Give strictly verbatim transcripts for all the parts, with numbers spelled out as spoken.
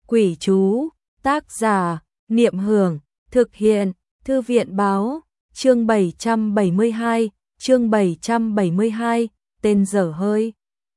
Quỷ chú, tác giả, Niệm Hưởng, thực hiện, Thư viện Báo, chương bảy trăm bảy mươi hai, chương bảy trăm bảy mươi hai, tên dở hơi.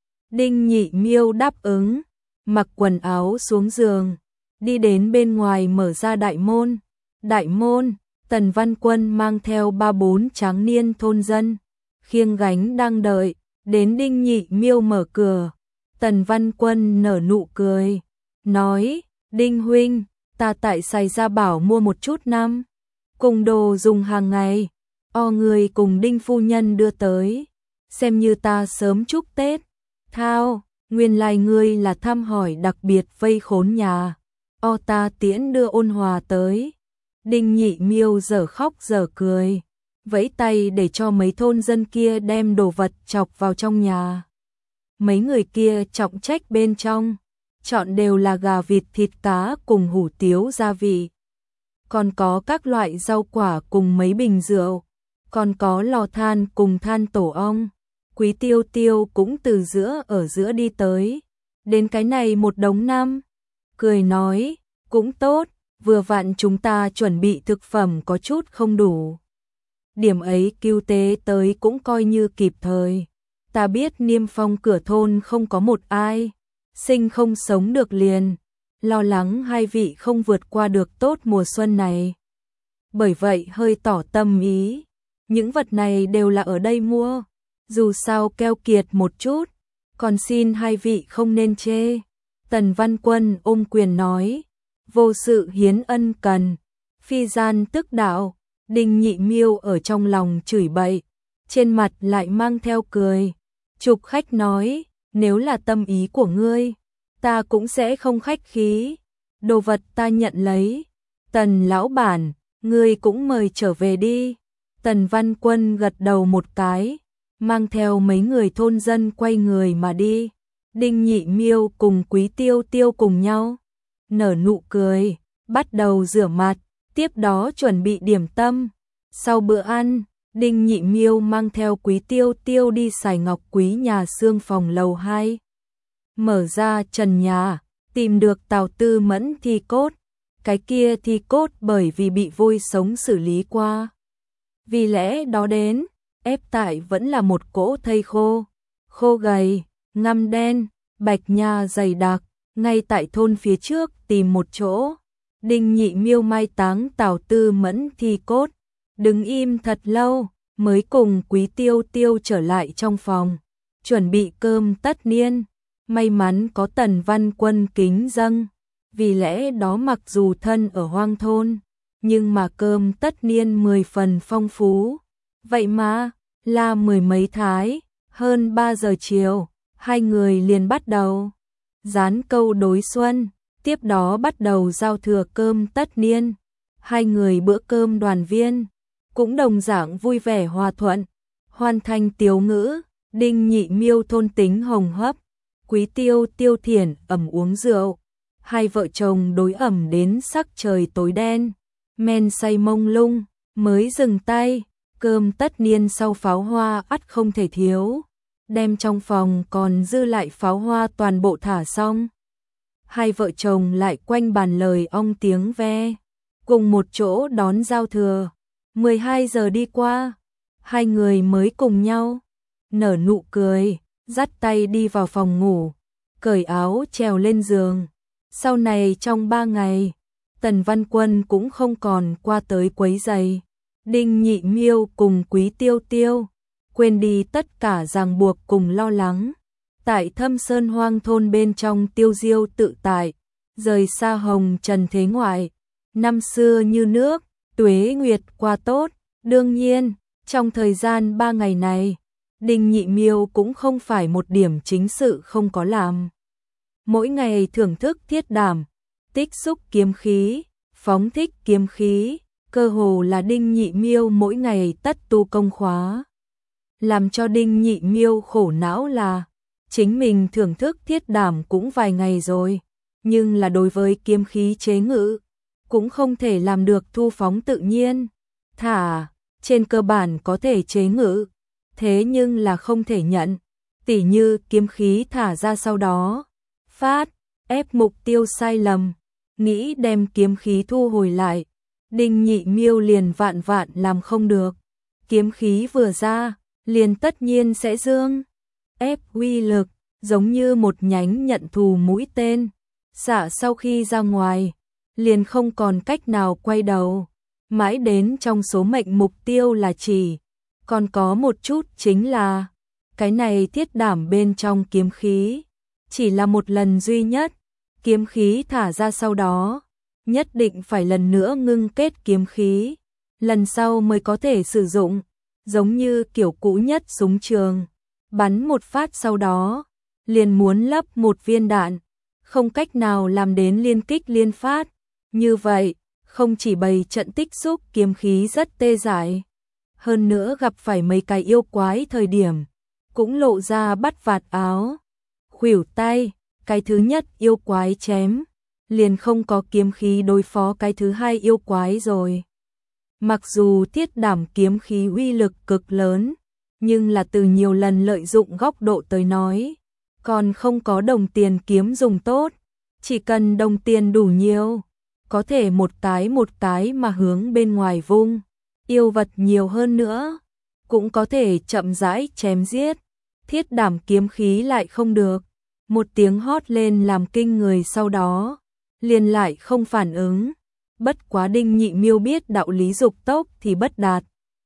Đinh Nhị Miêu đáp ứng, mặc quần áo xuống giường, đi đến bên ngoài mở ra đại môn. Đại môn, Tần Văn Quân mang theo ba bốn tráng niên thôn dân, khiêng gánh đang đợi, đến Đinh Nhị Miêu mở cửa. Tần Văn Quân nở nụ cười, nói, Đinh huynh, ta tại Sài Gia Bảo mua một chút năm, cùng đồ dùng hàng ngày, o người cùng Đinh phu nhân đưa tới, xem như ta sớm chúc Tết. Thao, nguyên lai ngươi là thăm hỏi đặc biệt vây khốn nhà, o ta tiễn đưa ôn hòa tới. Đinh Nhị Miêu giờ khóc giờ cười, vẫy tay để cho mấy thôn dân kia đem đồ vật chọc vào trong nhà. Mấy người kia trọng trách bên trong, chọn đều là gà vịt thịt cá cùng hủ tiếu gia vị. Còn có các loại rau quả cùng mấy bình rượu, còn có lò than cùng than tổ ong. Quý Tiêu Tiêu cũng từ giữa ở giữa đi tới, đến cái này một đống năm, cười nói, cũng tốt, vừa vặn chúng ta chuẩn bị thực phẩm có chút không đủ. Điểm ấy cứu tế tới cũng coi như kịp thời. Ta biết Niêm Phong cửa thôn không có một ai, sinh không sống được liền, lo lắng hai vị không vượt qua được tốt mùa xuân này. Bởi vậy hơi tỏ tâm ý, những vật này đều là ở đây mua, dù sao keo kiệt một chút, còn xin hai vị không nên chê. Tần Văn Quân ôm quyền nói, vô sự hiến ân cần, phi gian tức đạo. Đinh Nhị Miêu ở trong lòng chửi bậy, trên mặt lại mang theo cười. Trục khách nói, nếu là tâm ý của ngươi, ta cũng sẽ không khách khí, đồ vật ta nhận lấy. Tần lão bản, ngươi cũng mời trở về đi. Tần Văn Quân gật đầu một cái, mang theo mấy người thôn dân quay người mà đi. Đinh Nhị Miêu cùng Quý Tiêu Tiêu cùng nhau, nở nụ cười, bắt đầu rửa mặt, tiếp đó chuẩn bị điểm tâm. Sau bữa ăn, Đinh Nhị Miêu mang theo Quý Tiêu Tiêu đi Sài Ngọc Quý nhà xương phòng lầu hai. Mở ra trần nhà, tìm được Tào Tư Mẫn thi cốt. Cái kia thi cốt bởi vì bị vôi sống xử lý qua, vì lẽ đó đến, ép tại vẫn là một cỗ thây khô, khô gầy, ngăm đen, bạch nha dày đặc. Ngay tại thôn phía trước tìm một chỗ, Đinh Nhị Miêu mai táng Tào Tư Mẫn thi cốt, đứng im thật lâu, mới cùng Quý Tiêu Tiêu trở lại trong phòng, chuẩn bị cơm tất niên. May mắn có Tần Văn Quân kính dâng, vì lẽ đó mặc dù thân ở hoang thôn, nhưng mà cơm tất niên mười phần phong phú. Vậy mà, là mười mấy thái, hơn ba giờ chiều, hai người liền bắt đầu dán câu đối xuân, tiếp đó bắt đầu giao thừa cơm tất niên. Hai người bữa cơm đoàn viên, cũng đồng dạng vui vẻ hòa thuận, hoàn thành tiếu ngữ. Đinh Nhị Miêu thôn tính hồng hấp, Quý Tiêu Tiêu thiển ẩm uống rượu. Hai vợ chồng đối ẩm đến sắc trời tối đen, men say mông lung, mới dừng tay. Cơm tất niên sau pháo hoa ắt không thể thiếu, đem trong phòng còn dư lại pháo hoa toàn bộ thả xong. Hai vợ chồng lại quanh bàn lời ong tiếng ve, cùng một chỗ đón giao thừa. mười hai giờ đi qua, hai người mới cùng nhau nở nụ cười, dắt tay đi vào phòng ngủ, cởi áo trèo lên giường. Sau này trong ba ngày, Tần Văn Quân cũng không còn qua tới quấy rầy Đinh Nhị Miêu cùng Quý Tiêu Tiêu, quên đi tất cả ràng buộc cùng lo lắng. Tại Thâm Sơn hoang thôn bên trong tiêu diêu tự tại, rời xa hồng trần thế ngoại, năm xưa như nước, tuế nguyệt qua tốt. Đương nhiên, trong thời gian ba ngày này, Đinh Nhị Miêu cũng không phải một điểm chính sự không có làm. Mỗi ngày thưởng thức thiết đảm, tích xúc kiếm khí, phóng thích kiếm khí, cơ hồ là Đinh Nhị Miêu mỗi ngày tất tu công khóa. Làm cho Đinh Nhị Miêu khổ não là, chính mình thưởng thức thiết đảm cũng vài ngày rồi, nhưng là đối với kiếm khí chế ngự, cũng không thể làm được thu phóng tự nhiên. Thả, trên cơ bản có thể chế ngự, thế nhưng là không thể nhận, tỉ như kiếm khí thả ra sau đó, phát, ép mục tiêu sai lầm, nghĩ đem kiếm khí thu hồi lại. Đinh Nhị Miêu liền vạn vạn làm không được. Kiếm khí vừa ra, liền tất nhiên sẽ dương. Ép uy lực, giống như một nhánh nhận thù mũi tên. Xạ sau khi ra ngoài, liền không còn cách nào quay đầu. Mãi đến trong số mệnh mục tiêu là chỉ. Còn có một chút chính là, cái này thiết đảm bên trong kiếm khí. Chỉ là một lần duy nhất, kiếm khí thả ra sau đó. Nhất định phải lần nữa ngưng kết kiếm khí. Lần sau mới có thể sử dụng. Giống như kiểu cũ nhất súng trường. Bắn một phát sau đó, liền muốn lắp một viên đạn. Không cách nào làm đến liên kích liên phát. Như vậy, không chỉ bày trận tích xúc kiếm khí rất tê dại. Hơn nữa gặp phải mấy cái yêu quái thời điểm. Cũng lộ ra bắt vạt áo. Khuỷu tay, cái thứ nhất yêu quái chém. Liền không có kiếm khí đối phó cái thứ hai yêu quái rồi. Mặc dù thiết đảm kiếm khí uy lực cực lớn, nhưng là từ nhiều lần lợi dụng góc độ tới nói, còn không có đồng tiền kiếm dùng tốt. Chỉ cần đồng tiền đủ nhiều, có thể một cái một cái mà hướng bên ngoài vung. Yêu vật nhiều hơn nữa, cũng có thể chậm rãi chém giết. Thiết đảm kiếm khí lại không được. Một tiếng hót lên làm kinh người sau đó, liền lại không phản ứng. Bất quá Đinh Nhị Miêu biết đạo lý dục tốc thì bất đạt.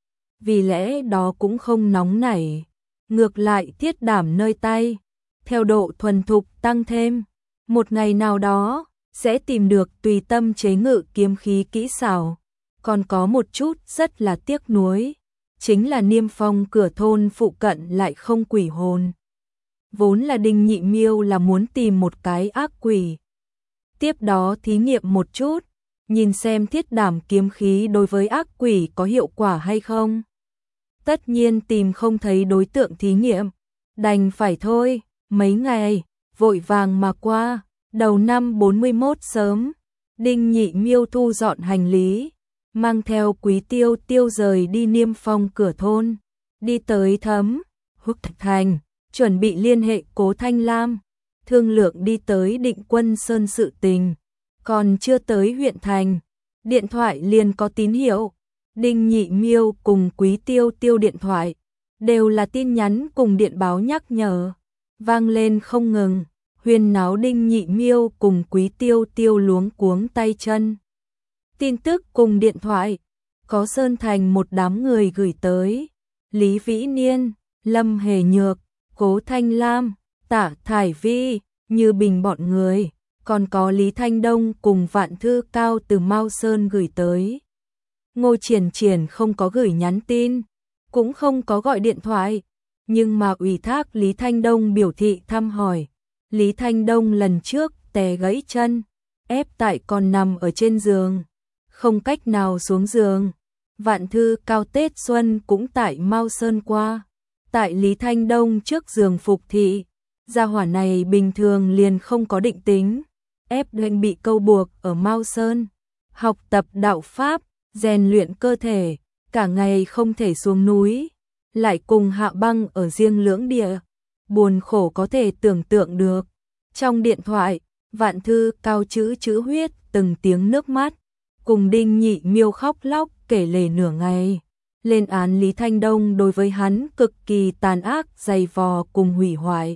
Vì lẽ đó cũng không nóng nảy. Ngược lại thiết đảm nơi tay. Theo độ thuần thục tăng thêm. Một ngày nào đó, sẽ tìm được tùy tâm chế ngự kiếm khí kỹ xảo. Còn có một chút rất là tiếc nuối. Chính là Niêm Phong cửa thôn phụ cận lại không quỷ hồn. Vốn là Đinh Nhị Miêu là muốn tìm một cái ác quỷ. Tiếp đó thí nghiệm một chút. Nhìn xem thiết đảm kiếm khí đối với ác quỷ có hiệu quả hay không. Tất nhiên tìm không thấy đối tượng thí nghiệm. Đành phải thôi, mấy ngày, vội vàng mà qua. Đầu năm bốn mươi mốt sớm, Đinh Nhị Miêu thu dọn hành lý. Mang theo Quý Tiêu Tiêu rời đi Niêm Phong cửa thôn. Đi tới Thấm, Húc Thành, chuẩn bị liên hệ Cố Thanh Lam. Thương lượng đi tới Định Quân Sơn sự tình. Còn chưa tới huyện thành, điện thoại liền có tín hiệu. Đinh Nhị Miêu cùng Quý Tiêu Tiêu điện thoại, đều là tin nhắn cùng điện báo nhắc nhở. Vang lên không ngừng, huyên náo Đinh Nhị Miêu cùng Quý Tiêu Tiêu luống cuống tay chân. Tin tức cùng điện thoại, có Sơn Thành một đám người gửi tới. Lý Vĩ Niên, Lâm Hề Nhược, Cố Thanh Lam, Tả Thải Vi, Như Bình bọn người. Còn có Lý Thanh Đông cùng Vạn Thư Cao từ Mao Sơn gửi tới. Ngô Triển Triển không có gửi nhắn tin, cũng không có gọi điện thoại, nhưng mà ủy thác Lý Thanh Đông biểu thị thăm hỏi. Lý Thanh Đông lần trước té gãy chân, ép tại còn nằm ở trên giường, không cách nào xuống giường. Vạn Thư Cao Tết Xuân cũng tại Mao Sơn qua, tại Lý Thanh Đông trước giường phục thị. Gia hỏa này bình thường liền không có định tính. Ép lệnh bị câu buộc ở Mao Sơn, học tập đạo Pháp, rèn luyện cơ thể, cả ngày không thể xuống núi, lại cùng Hạ Băng ở riêng lưỡng địa, buồn khổ có thể tưởng tượng được. Trong điện thoại, Vạn Thư Cao chữ chữ huyết từng tiếng nước mắt, cùng Đinh Nhị Miêu khóc lóc kể lể nửa ngày, lên án Lý Thanh Đông đối với hắn cực kỳ tàn ác, dày vò cùng hủy hoại.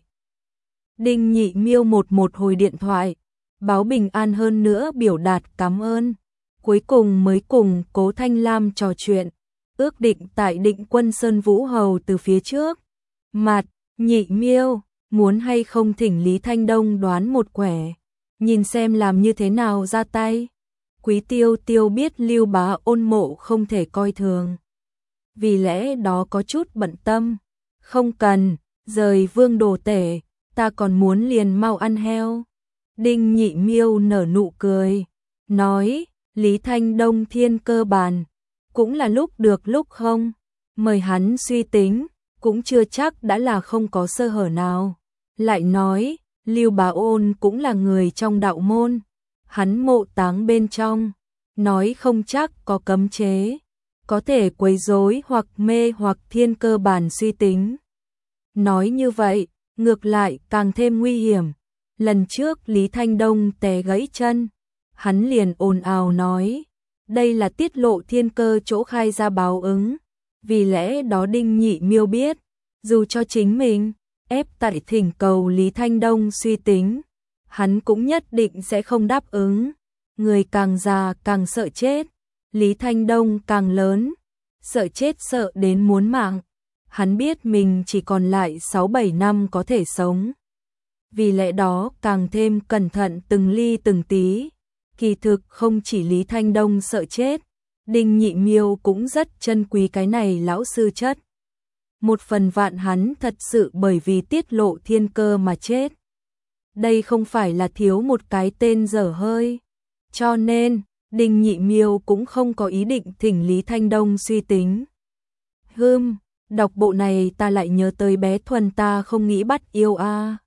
Đinh Nhị Miêu một một hồi điện thoại, báo bình an hơn nữa biểu đạt cảm ơn. Cuối cùng mới cùng Cố Thanh Lam trò chuyện, ước định tại Định Quân Sơn Vũ Hầu từ phía trước. Mặt, Nhị Miêu, muốn hay không thỉnh Lý Thanh Đông đoán một quẻ, nhìn xem làm như thế nào ra tay. Quý Tiêu Tiêu biết Lưu Bá Ôn mộ không thể coi thường, vì lẽ đó có chút bận tâm. Không cần, rời Vương Đồ Tể, ta còn muốn liền mau ăn heo. Đinh Nhị Miêu nở nụ cười, nói, Lý Thanh Đông thiên cơ bàn, cũng là lúc được lúc không, mời hắn suy tính, cũng chưa chắc đã là không có sơ hở nào. Lại nói, Lưu Bá Ôn cũng là người trong đạo môn, hắn mộ táng bên trong, nói không chắc có cấm chế, có thể quấy rối hoặc mê hoặc thiên cơ bàn suy tính. Nói như vậy, ngược lại càng thêm nguy hiểm. Lần trước Lý Thanh Đông té gãy chân, hắn liền ồn ào nói, đây là tiết lộ thiên cơ chỗ khai ra báo ứng, vì lẽ đó Đinh Nhị Miêu biết, dù cho chính mình ép tại thỉnh cầu Lý Thanh Đông suy tính, hắn cũng nhất định sẽ không đáp ứng. Người càng già càng sợ chết, Lý Thanh Đông càng lớn, sợ chết sợ đến muốn mạng. Hắn biết mình chỉ còn lại sáu bảy năm có thể sống. Vì lẽ đó càng thêm cẩn thận từng ly từng tí. Kỳ thực không chỉ Lý Thanh Đông sợ chết, Đinh Nhị Miêu cũng rất trân quý cái này lão sư chất. Một phần vạn hắn thật sự bởi vì tiết lộ thiên cơ mà chết. Đây không phải là thiếu một cái tên dở hơi. Cho nên, Đinh Nhị Miêu cũng không có ý định thỉnh Lý Thanh Đông suy tính. Hưm, đọc bộ này ta lại nhớ tới bé Thuần ta không nghĩ bắt yêu a.